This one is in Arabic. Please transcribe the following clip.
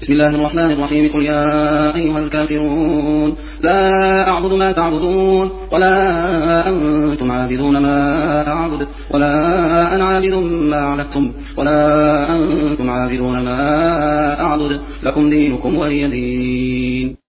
بسم الله الرحمن الرحيم قل يا أيها الكافرون لا أعبد ما تعبدون ولا أنتم عابدون ما أعبد ولا أنا عابد ما عبدتم ولا أنتم عابدون ما أعبد لكم دينكم ولي دين.